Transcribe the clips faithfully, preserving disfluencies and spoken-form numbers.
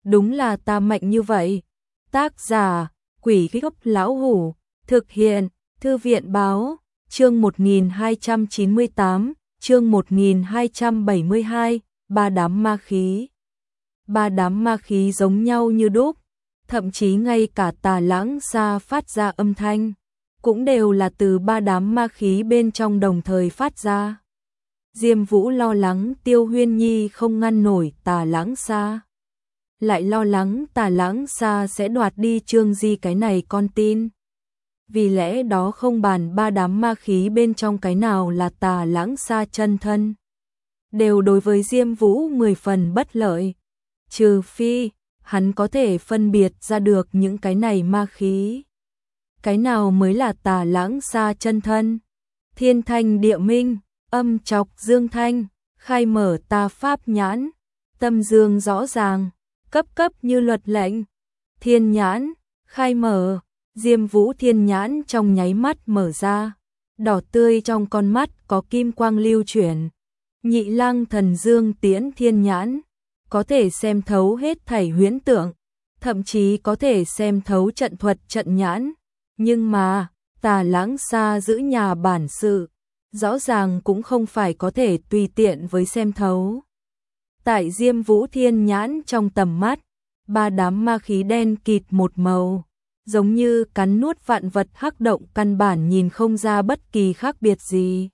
đúng là ta mạnh như vậy. Tác giả, Quỷ Gốc Lão Hủ, thực hiện, Thư viện Báo, chương một nghìn hai trăm chín mươi tám, chương một nghìn hai trăm bảy mươi hai, ba đám ma khí. Ba đám ma khí giống nhau như đúc, thậm chí ngay cả Tà Lãng Sa phát ra âm thanh, cũng đều là từ ba đám ma khí bên trong đồng thời phát ra. Diêm Vũ lo lắng Tiêu Huyên Nhi không ngăn nổi Tà Lãng Sa, lại lo lắng Tà Lãng Sa sẽ đoạt đi Trương Di cái này con tin. Vì lẽ đó không bàn ba đám ma khí bên trong cái nào là Tà Lãng Sa chân thân, đều đối với Diêm Vũ mười phần bất lợi, trừ phi hắn có thể phân biệt ra được những cái này ma khí. Cái nào mới là Tà Lãng Sa chân thân? Thiên thanh địa minh, âm chọc dương thanh, khai mở ta pháp nhãn, tâm dương rõ ràng, cấp cấp như luật lệnh. Thiên nhãn, khai mở, Diêm Vũ thiên nhãn trong nháy mắt mở ra, đỏ tươi trong con mắt có kim quang lưu chuyển. Nhị Lang Thần Dương Tiễn thiên nhãn, có thể xem thấu hết thảy huyễn tượng, thậm chí có thể xem thấu trận thuật trận nhãn. Nhưng mà, Tà Lãng Sa giữ nhà bản sự, rõ ràng cũng không phải có thể tùy tiện với xem thấu. Tại Diêm Vũ thiên nhãn trong tầm mắt, ba đám ma khí đen kịt một màu, giống như cắn nuốt vạn vật hắc động, căn bản nhìn không ra bất kỳ khác biệt gì.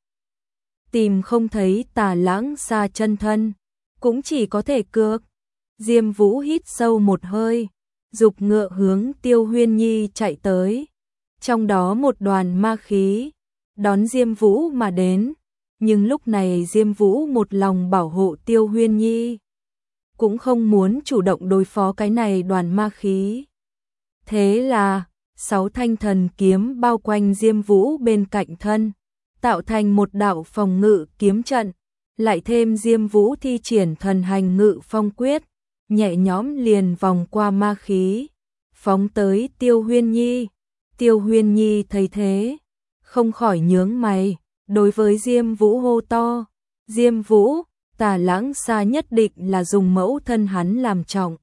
Tìm không thấy Tà Lãng Sa chân thân, cũng chỉ có thể cược. Diêm Vũ hít sâu một hơi, dục ngựa hướng Tiêu Huyên Nhi chạy tới. Trong đó một đoàn ma khí đón Diêm Vũ mà đến, nhưng lúc này Diêm Vũ một lòng bảo hộ Tiêu Huyên Nhi, cũng không muốn chủ động đối phó cái này đoàn ma khí. Thế là, sáu thanh thần kiếm bao quanh Diêm Vũ bên cạnh thân, tạo thành một đạo phòng ngự kiếm trận, lại thêm Diêm Vũ thi triển thần hành ngự phong quyết, nhẹ nhõm liền vòng qua ma khí, phóng tới Tiêu Huyên Nhi. Tiêu Huyên Nhi thấy thế, không khỏi nhướng mày, đối với Diêm Vũ hô to, Diêm Vũ, Tà Lãng Sa nhất định là dùng mẫu thân hắn làm trọng.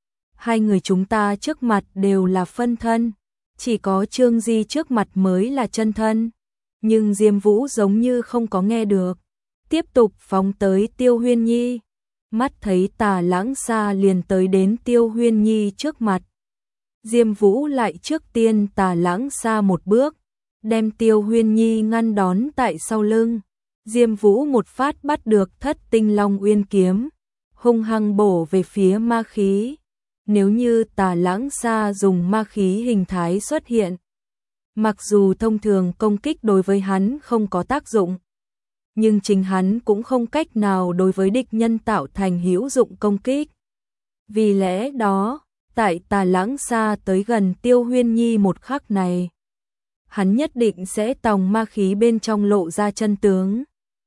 Hai người chúng ta trước mặt đều là phân thân, chỉ có Trương Di trước mặt mới là chân thân. Nhưng Diêm Vũ giống như không có nghe được, tiếp tục phóng tới Tiêu Huyên Nhi. Mắt thấy Tà Lãng Sa liền tới đến Tiêu Huyên Nhi trước mặt, Diêm Vũ lại trước tiên Tà Lãng Sa một bước, đem Tiêu Huyên Nhi ngăn đón tại sau lưng. Diêm Vũ một phát bắt được Thất Tinh Long Uyên kiếm, hung hăng bổ về phía ma khí. Nếu như Tà Lãng Sa dùng ma khí hình thái xuất hiện, mặc dù thông thường công kích đối với hắn không có tác dụng, nhưng chính hắn cũng không cách nào đối với địch nhân tạo thành hữu dụng công kích. Vì lẽ đó, tại Tà Lãng Sa tới gần Tiêu Huyên Nhi một khắc này, hắn nhất định sẽ tòng ma khí bên trong lộ ra chân tướng.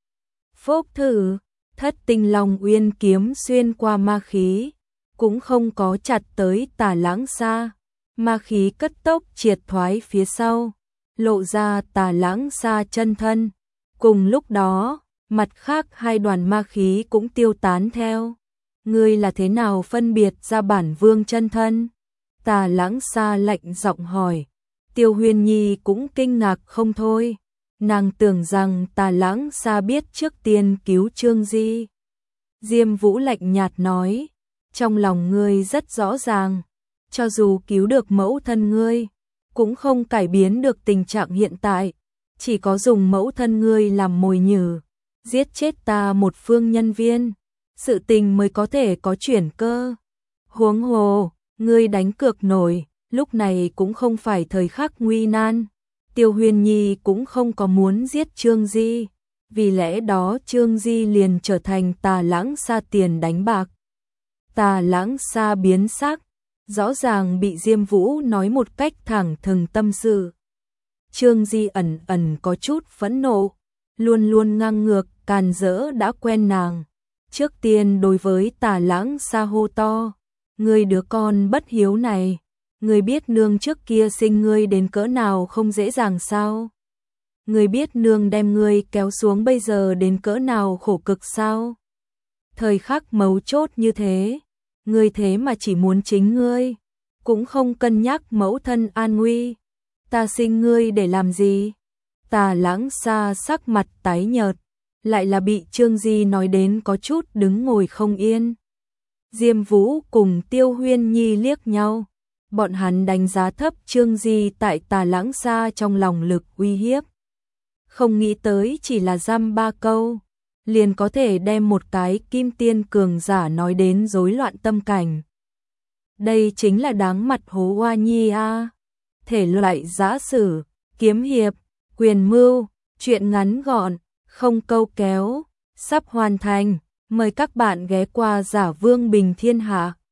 Phốc thử, Thất Tinh Long Uyên kiếm xuyên qua ma khí, cũng không có chặt tới Tà Lãng Sa. Ma khí cất tốc triệt thoái phía sau, lộ ra Tà Lãng Sa chân thân. Cùng lúc đó, mặt khác hai đoàn ma khí cũng tiêu tán theo. Ngươi là thế nào phân biệt ra bản vương chân thân? Tà Lãng Sa lạnh giọng hỏi. Tiêu Huyên Nhi cũng kinh ngạc không thôi. Nàng tưởng rằng Tà Lãng Sa biết trước tiên cứu Trương Di. Diêm Vũ lạnh nhạt nói, trong lòng ngươi rất rõ ràng, cho dù cứu được mẫu thân ngươi, cũng không cải biến được tình trạng hiện tại, chỉ có dùng mẫu thân ngươi làm mồi nhử, giết chết ta một phương nhân viên, sự tình mới có thể có chuyển cơ. Huống hồ, ngươi đánh cược nổi, lúc này cũng không phải thời khắc nguy nan. Tiêu Huyên Nhi cũng không có muốn giết Trương Di, vì lẽ đó Trương Di liền trở thành Tà Lãng Sa tiền đánh bạc. Tà Lãng Sa biến sắc, rõ ràng bị Diêm Vũ nói một cách thẳng thừng tâm sự. Trương Di ẩn ẩn có chút phẫn nộ, luôn luôn ngang ngược, càn rỡ đã quen nàng. Trước tiên đối với Tà Lãng Sa hô to, ngươi đứa con bất hiếu này, ngươi biết nương trước kia sinh ngươi đến cỡ nào không dễ dàng sao? Ngươi biết nương đem ngươi kéo xuống bây giờ đến cỡ nào khổ cực sao? Thời khắc mấu chốt như thế, ngươi thế mà chỉ muốn chính ngươi, cũng không cân nhắc mẫu thân an nguy. Ta sinh ngươi để làm gì? Tà Lãng Sa sắc mặt tái nhợt, lại là bị Trương Di nói đến có chút đứng ngồi không yên. Diêm Vũ cùng Tiêu Huyên Nhi liếc nhau, bọn hắn đánh giá thấp Trương Di tại Tà Lãng Sa trong lòng lực uy hiếp. Không nghĩ tới chỉ là dăm ba câu, liền có thể đem một cái kim tiên cường giả nói đến rối loạn tâm cảnh. Đây chính là đáng mặt Hố Hoa Nhi a. Thể loại giã sử, kiếm hiệp, quyền mưu, truyện ngắn gọn, không câu kéo, sắp hoàn thành. Mời các bạn ghé qua Giả Vương Bình Thiên Hạ.